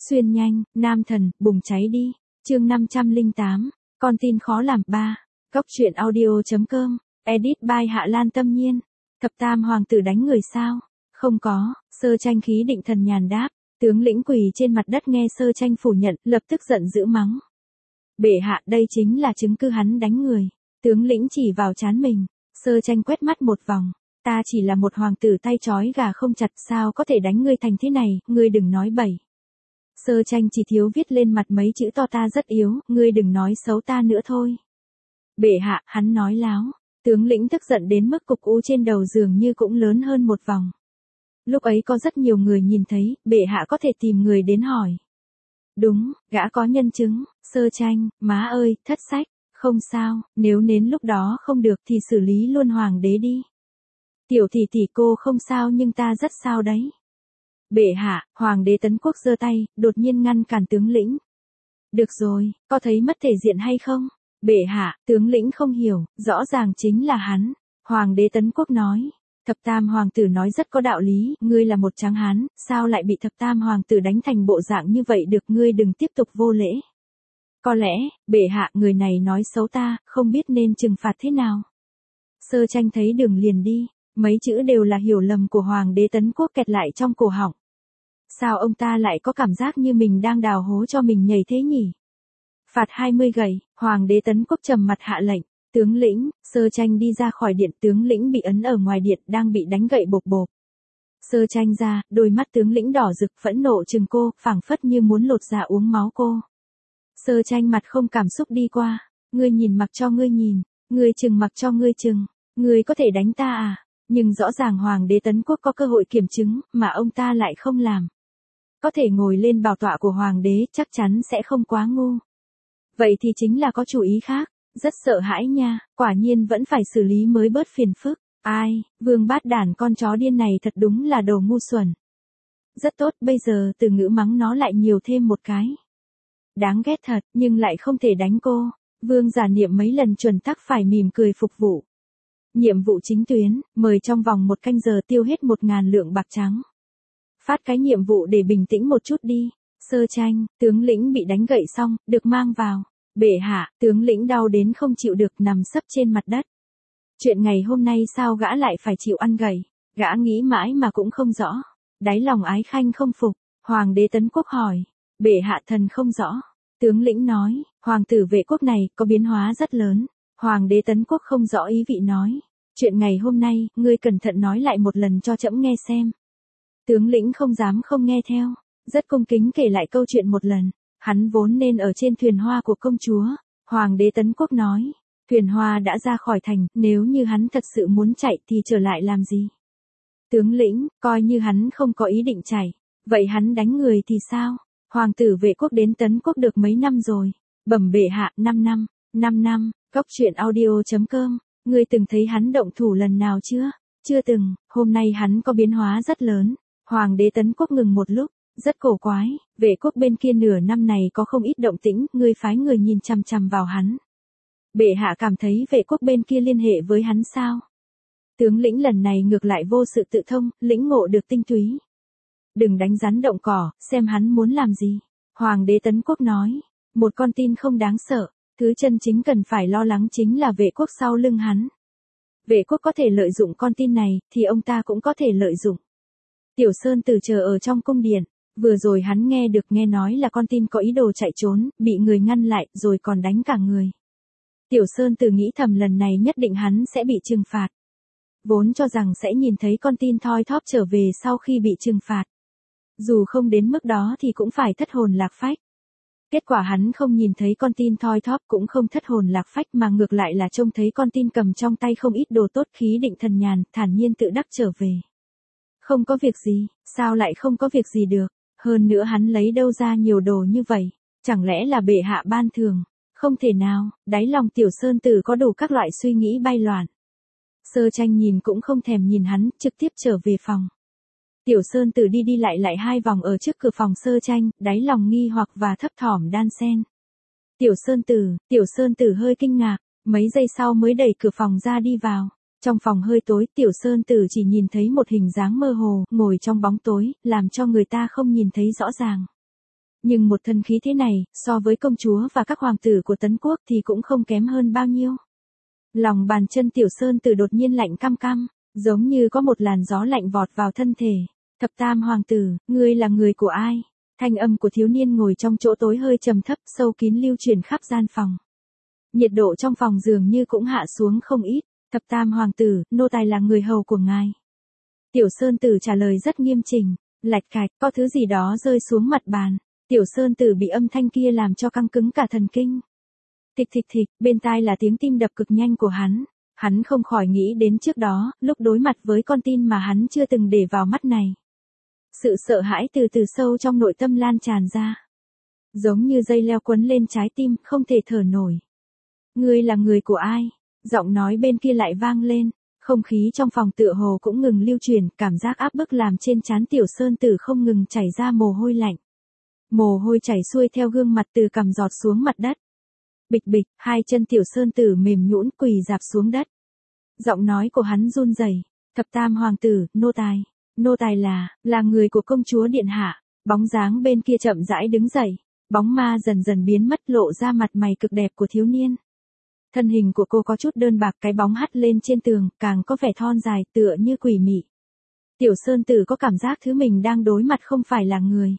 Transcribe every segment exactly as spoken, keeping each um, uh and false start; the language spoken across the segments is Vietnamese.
Xuyên nhanh, nam thần, bùng cháy đi. Chương năm trăm lẻ tám, con tin khó làm ba. Góc truyện audio.com, edit by Hạ Lan Tâm Nhiên. Thập tam hoàng tử đánh người sao? Không có, Sơ Tranh khí định thần nhàn đáp. Tướng lĩnh quỳ trên mặt đất nghe Sơ Tranh phủ nhận, lập tức giận dữ mắng. Bệ hạ, đây chính là chứng cứ hắn đánh người. Tướng lĩnh chỉ vào trán mình. Sơ Tranh quét mắt một vòng. Ta chỉ là một hoàng tử tay trói gà không chặt, sao có thể đánh ngươi thành thế này, ngươi đừng nói bậy. Sơ Tranh chỉ thiếu viết lên mặt mấy chữ to ta rất yếu, ngươi đừng nói xấu ta nữa thôi. Bệ hạ, hắn nói láo. Tướng lĩnh tức giận đến mức cục u trên đầu dường như cũng lớn hơn một vòng. Lúc ấy có rất nhiều người nhìn thấy, bệ hạ có thể tìm người đến hỏi. Đúng, gã có nhân chứng. Sơ Tranh, má ơi, thất sách, không sao, nếu đến lúc đó không được thì xử lý luôn hoàng đế đi. Tiểu tỷ tỷ cô không sao nhưng ta rất sao đấy. Bệ hạ, hoàng đế Tấn Quốc giơ tay, đột nhiên ngăn cản tướng lĩnh. Được rồi, có thấy mất thể diện hay không? Bệ hạ, tướng lĩnh không hiểu, rõ ràng chính là hắn. Hoàng đế Tấn Quốc nói. Thập tam hoàng tử nói rất có đạo lý, ngươi là một tráng hán, sao lại bị thập tam hoàng tử đánh thành bộ dạng như vậy được, ngươi đừng tiếp tục vô lễ. Có lẽ, bệ hạ, người này nói xấu ta, không biết nên trừng phạt thế nào. Sơ Tranh thấy đường liền đi, mấy chữ đều là hiểu lầm của hoàng đế Tấn Quốc kẹt lại trong cổ họng. Sao ông ta lại có cảm giác như mình đang đào hố cho mình nhảy thế nhỉ? Phạt hai mươi gậy, hoàng đế Tấn Quốc trầm mặt hạ lệnh. Tướng lĩnh, Sơ Tranh đi ra khỏi điện, tướng lĩnh bị ấn ở ngoài điện, đang bị đánh gậy bộp bộp. Sơ Tranh ra, đôi mắt tướng lĩnh đỏ rực phẫn nộ chừng cô, phảng phất như muốn lột da uống máu cô. Sơ Tranh mặt không cảm xúc đi qua, ngươi nhìn mặc cho ngươi nhìn, ngươi chừng mặc cho ngươi chừng, ngươi có thể đánh ta à? Nhưng rõ ràng hoàng đế Tấn Quốc có cơ hội kiểm chứng, mà ông ta lại không làm. Có thể ngồi lên bảo tọa của hoàng đế, chắc chắn sẽ không quá ngu. Vậy thì chính là có chủ ý khác. Rất sợ hãi nha, quả nhiên vẫn phải xử lý mới bớt phiền phức. Ai, vương bát đản con chó điên này thật đúng là đồ ngu xuẩn. Rất tốt, bây giờ từ ngữ mắng nó lại nhiều thêm một cái. Đáng ghét thật, nhưng lại không thể đánh cô. Vương giả niệm mấy lần chuẩn tắc phải mỉm cười phục vụ. Nhiệm vụ chính tuyến, mời trong vòng một canh giờ tiêu hết một ngàn lượng bạc trắng. Phát cái nhiệm vụ để bình tĩnh một chút đi. Sơ Tranh, tướng lĩnh bị đánh gậy xong, được mang vào. Bệ hạ, tướng lĩnh đau đến không chịu được nằm sấp trên mặt đất. Chuyện ngày hôm nay sao gã lại phải chịu ăn gậy, gã nghĩ mãi mà cũng không rõ. Đáy lòng ái khanh không phục, hoàng đế Tấn Quốc hỏi. Bệ hạ thần không rõ. Tướng lĩnh nói, hoàng tử Vệ Quốc này có biến hóa rất lớn. Hoàng đế Tấn Quốc không rõ ý vị nói. Chuyện ngày hôm nay, ngươi cẩn thận nói lại một lần cho trẫm nghe xem. Tướng lĩnh không dám không nghe theo, rất cung kính kể lại câu chuyện một lần. Hắn vốn nên ở trên thuyền hoa của công chúa. Hoàng đế Tấn Quốc nói. Thuyền hoa đã ra khỏi thành, nếu như hắn thật sự muốn chạy thì trở lại làm gì? Tướng lĩnh, coi như hắn không có ý định chạy. Vậy hắn đánh người thì sao? Hoàng tử Vệ Quốc đến Tấn Quốc được mấy năm rồi? Bẩm bệ hạ, năm năm. năm năm, góc truyện audio.com. Ngươi từng thấy hắn động thủ lần nào chưa? Chưa từng, hôm nay hắn có biến hóa rất lớn. Hoàng đế Tấn Quốc ngừng một lúc. Rất cổ quái, Vệ Quốc bên kia nửa năm này có không ít động tĩnh, ngươi phái người nhìn chằm chằm vào hắn. Bệ hạ cảm thấy Vệ Quốc bên kia liên hệ với hắn sao? Tướng lĩnh lần này ngược lại vô sự tự thông, lĩnh ngộ được tinh túy. Đừng đánh rắn động cỏ, xem hắn muốn làm gì. Hoàng đế Tấn Quốc nói, một con tin không đáng sợ, thứ chân chính cần phải lo lắng chính là Vệ Quốc sau lưng hắn. Vệ Quốc có thể lợi dụng con tin này, thì ông ta cũng có thể lợi dụng. Tiểu Sơn Tử chờ ở trong cung điện. Vừa rồi hắn nghe được nghe nói là con tin có ý đồ chạy trốn, bị người ngăn lại, rồi còn đánh cả người. Tiểu Sơn Tử nghĩ thầm lần này nhất định hắn sẽ bị trừng phạt. Vốn cho rằng sẽ nhìn thấy con tin thoi thóp trở về sau khi bị trừng phạt. Dù không đến mức đó thì cũng phải thất hồn lạc phách. Kết quả hắn không nhìn thấy con tin thoi thóp cũng không thất hồn lạc phách mà ngược lại là trông thấy con tin cầm trong tay không ít đồ tốt, khí định thần nhàn, thản nhiên tự đắc trở về. Không có việc gì, sao lại không có việc gì được? Hơn nữa hắn lấy đâu ra nhiều đồ như vậy? Chẳng lẽ là bệ hạ ban thường? Không thể nào, đáy lòng Tiểu Sơn Tử có đủ các loại suy nghĩ bay loạn. Sơ Tranh nhìn cũng không thèm nhìn hắn, trực tiếp trở về phòng. Tiểu Sơn Tử đi đi lại lại hai vòng ở trước cửa phòng Sơ Tranh, đáy lòng nghi hoặc và thấp thỏm đan xen. Tiểu Sơn Tử, Tiểu Sơn Tử hơi kinh ngạc, mấy giây sau mới đẩy cửa phòng ra đi vào. Trong phòng hơi tối, Tiểu Sơn Tử chỉ nhìn thấy một hình dáng mơ hồ, ngồi trong bóng tối, làm cho người ta không nhìn thấy rõ ràng. Nhưng một thân khí thế này, so với công chúa và các hoàng tử của Tấn Quốc thì cũng không kém hơn bao nhiêu. Lòng bàn chân Tiểu Sơn Tử đột nhiên lạnh căm căm, giống như có một làn gió lạnh vọt vào thân thể. Thập tam hoàng tử, ngươi là người của ai? Thanh âm của thiếu niên ngồi trong chỗ tối hơi trầm thấp, sâu kín lưu truyền khắp gian phòng. Nhiệt độ trong phòng dường như cũng hạ xuống không ít. Thập tam hoàng tử, nô tài là người hầu của ngài. Tiểu Sơn Tử trả lời rất nghiêm chỉnh, lạch cạch, có thứ gì đó rơi xuống mặt bàn. Tiểu Sơn Tử bị âm thanh kia làm cho căng cứng cả thần kinh. Thịch thịch thịch, bên tai là tiếng tim đập cực nhanh của hắn. Hắn không khỏi nghĩ đến trước đó, lúc đối mặt với con tin mà hắn chưa từng để vào mắt này. Sự sợ hãi từ từ sâu trong nội tâm lan tràn ra. Giống như dây leo quấn lên trái tim, không thể thở nổi. Ngươi là người của ai? Giọng nói bên kia lại vang lên. Không khí trong phòng tựa hồ cũng ngừng lưu truyền, cảm giác áp bức làm trên trán Tiểu Sơn Tử không ngừng chảy ra mồ hôi lạnh. Mồ hôi chảy xuôi theo gương mặt từ cằm giọt xuống mặt đất. Bịch bịch, hai chân Tiểu Sơn Tử mềm nhũn quỳ rạp xuống đất. Giọng nói của hắn run rẩy, thập tam hoàng tử, nô tài, nô tài là, là người của công chúa điện hạ. Bóng dáng bên kia chậm rãi đứng dậy, bóng ma dần dần biến mất lộ ra mặt mày cực đẹp của thiếu niên. Thân hình của cô có chút đơn bạc, cái bóng hắt lên trên tường, càng có vẻ thon dài tựa như quỷ mị. Tiểu Sơn Tử có cảm giác thứ mình đang đối mặt không phải là người,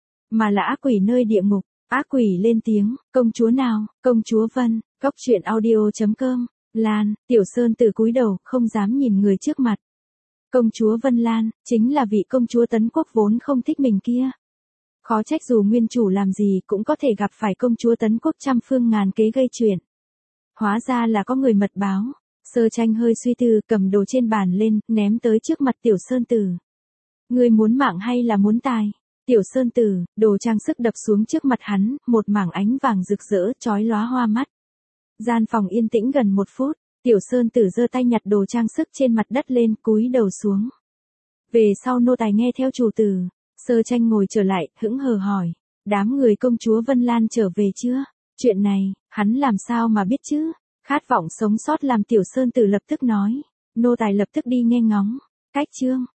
mà là ác quỷ nơi địa ngục. Ác quỷ lên tiếng, công chúa nào, công chúa Vân, góc truyện audio chấm com, Lan. Tiểu Sơn Tử cúi đầu, không dám nhìn người trước mặt. Công chúa Vân Lan, chính là vị công chúa Tấn Quốc vốn không thích mình kia. Khó trách dù nguyên chủ làm gì cũng có thể gặp phải công chúa Tấn Quốc trăm phương ngàn kế gây chuyện. Hóa ra là có người mật báo. Sơ Tranh hơi suy tư, cầm đồ trên bàn lên, ném tới trước mặt Tiểu Sơn Tử. Ngươi muốn mạng hay là muốn tài? Tiểu Sơn Tử, đồ trang sức đập xuống trước mặt hắn, một mảng ánh vàng rực rỡ, chói lóa hoa mắt. Gian phòng yên tĩnh gần một phút, Tiểu Sơn Tử giơ tay nhặt đồ trang sức trên mặt đất lên, cúi đầu xuống. Về sau nô tài nghe theo chủ tử. Sơ Tranh ngồi trở lại, hững hờ hỏi. Đám người công chúa Vân Lan trở về chưa? Chuyện này, hắn làm sao mà biết chứ? Khát vọng sống sót làm Tiểu Sơn Tử lập tức nói. Nô tài lập tức đi nghe ngóng. Cách chương.